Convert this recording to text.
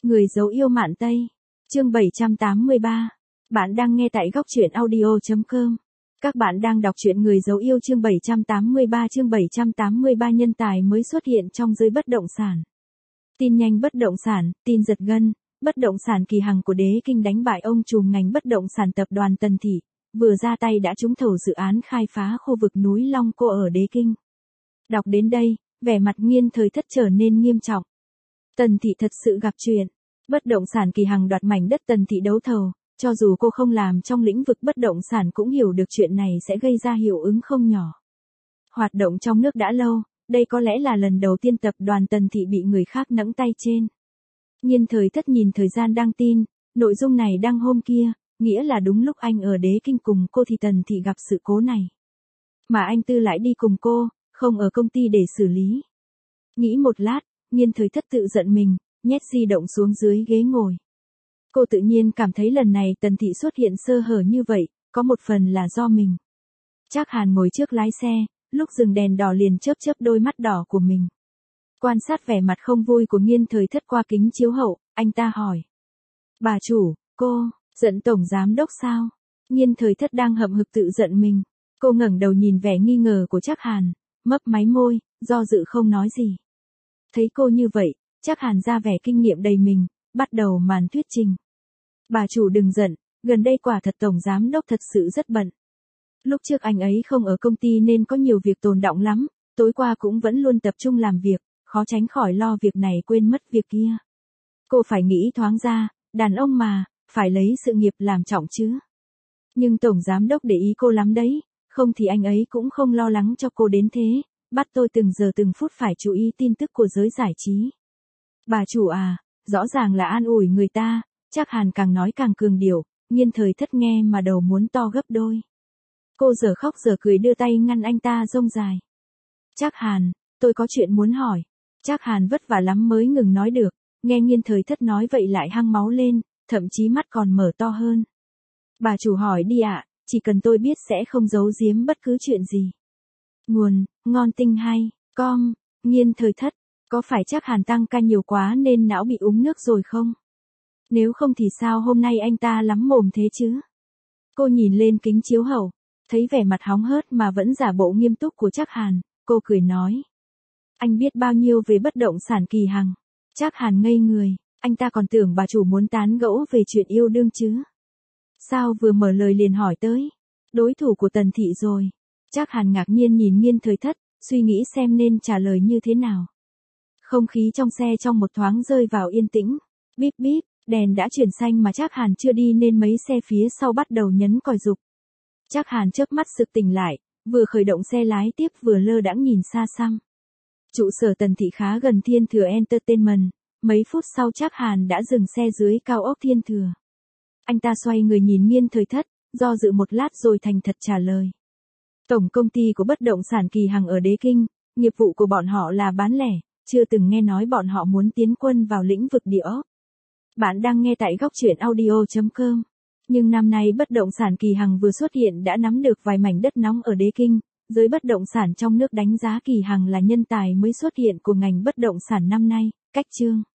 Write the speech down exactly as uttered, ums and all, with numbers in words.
Người dấu yêu Mạn Tây. Chương bảy trăm tám mươi ba. Bạn đang nghe tại góc truyện audio chấm com. Các bạn đang đọc truyện Người dấu yêu chương bảy trăm tám mươi ba chương bảy trăm tám mươi ba nhân tài mới xuất hiện trong giới bất động sản. Tin nhanh bất động sản, tin giật gân, bất động sản Kỳ Hằng của Đế Kinh đánh bại ông trùm ngành bất động sản tập đoàn Tần Thị, vừa ra tay đã trúng thầu dự án khai phá khu vực núi Long Cô ở Đế Kinh. Đọc đến đây, vẻ mặt Nghiên Thời Thất trở nên nghiêm trọng. Tần Thị thật sự gặp chuyện. Bất động sản Kỳ Hằng đoạt mảnh đất Tần Thị đấu thầu, cho dù cô không làm trong lĩnh vực bất động sản cũng hiểu được chuyện này sẽ gây ra hiệu ứng không nhỏ. Hoạt động trong nước đã lâu, đây có lẽ là lần đầu tiên tập đoàn Tần Thị bị người khác nẫng tay trên. Nghiên Thời Thất nhìn thời gian đăng tin, nội dung này đăng hôm kia, nghĩa là đúng lúc anh ở Đế Kinh cùng cô thì Tần Thị gặp sự cố này. Mà anh Tư lại đi cùng cô, không ở công ty để xử lý. Nghĩ một lát, Nghiên Thời Thất tự giận mình, nhét di động xuống dưới ghế ngồi. Cô tự nhiên cảm thấy lần này Tần Thị xuất hiện sơ hở như vậy, có một phần là do mình. Trác Hàn ngồi trước lái xe, lúc dừng đèn đỏ liền chớp chớp đôi mắt đỏ của mình. Quan sát vẻ mặt không vui của Nghiên Thời Thất qua kính chiếu hậu, anh ta hỏi. Bà chủ, cô, giận tổng giám đốc sao? Nghiên Thời Thất đang hậm hực tự giận mình. Cô ngẩng đầu nhìn vẻ nghi ngờ của Trác Hàn, mấp máy môi, do dự không nói gì. Thấy cô như vậy, Trác Hàn ra vẻ kinh nghiệm đầy mình, bắt đầu màn thuyết trình. Bà chủ đừng giận, gần đây quả thật tổng giám đốc thật sự rất bận. Lúc trước anh ấy không ở công ty nên có nhiều việc tồn đọng lắm, tối qua cũng vẫn luôn tập trung làm việc, khó tránh khỏi lo việc này quên mất việc kia. Cô phải nghĩ thoáng ra, đàn ông mà, phải lấy sự nghiệp làm trọng chứ. Nhưng tổng giám đốc để ý cô lắm đấy, không thì anh ấy cũng không lo lắng cho cô đến thế, bắt tôi từng giờ từng phút phải chú ý tin tức của giới giải trí. Bà chủ à, rõ ràng là an ủi người ta, Trác Hàn càng nói càng cường điệu, Nghiên Thời Thất nghe mà đầu muốn to gấp đôi. Cô giờ khóc giờ cười đưa tay ngăn anh ta rông dài. Trác Hàn, tôi có chuyện muốn hỏi. Trác Hàn vất vả lắm mới ngừng nói được, nghe Nghiên Thời Thất nói vậy lại hăng máu lên, thậm chí mắt còn mở to hơn. Bà chủ hỏi đi ạ, chỉ cần tôi biết sẽ không giấu giếm bất cứ chuyện gì. Nguồn, ngon tinh hay, com, Nghiên Thời Thất, có phải Trác Hàn tăng ca nhiều quá nên não bị uống nước rồi không? Nếu không thì sao hôm nay anh ta lắm mồm thế chứ? Cô nhìn lên kính chiếu hậu, thấy vẻ mặt hóng hớt mà vẫn giả bộ nghiêm túc của Trác Hàn, cô cười nói. Anh biết bao nhiêu về bất động sản Kỳ Hằng? Trác Hàn ngây người, anh ta còn tưởng bà chủ muốn tán gẫu về chuyện yêu đương chứ. Sao vừa mở lời liền hỏi tới? Đối thủ của Tần Thị rồi. Trác Hàn ngạc nhiên nhìn Nghiên Thời Thất, suy nghĩ xem nên trả lời như thế nào. Không khí trong xe trong một thoáng rơi vào yên tĩnh. Bíp bíp, đèn đã chuyển xanh mà Trác Hàn chưa đi nên mấy xe phía sau bắt đầu nhấn còi giục. Trác Hàn chớp mắt sực tỉnh lại, vừa khởi động xe lái tiếp vừa lơ đãng nhìn xa xăm. Trụ sở Tần Thị khá gần Thiên Thừa Entertainment, mấy phút sau Trác Hàn đã dừng xe dưới cao ốc Thiên Thừa. Anh ta xoay người nhìn Nghiên Thời Thất, do dự một lát rồi thành thật trả lời. Tổng công ty của bất động sản Kỳ Hằng ở Đế Kinh, nghiệp vụ của bọn họ là bán lẻ, chưa từng nghe nói bọn họ muốn tiến quân vào lĩnh vực địa ốc. Bạn đang nghe tại góc truyện audio chấm com. Nhưng năm nay bất động sản Kỳ Hằng vừa xuất hiện đã nắm được vài mảnh đất nóng ở Đế Kinh, giới bất động sản trong nước đánh giá Kỳ Hằng là nhân tài mới xuất hiện của ngành bất động sản năm nay, cách chương.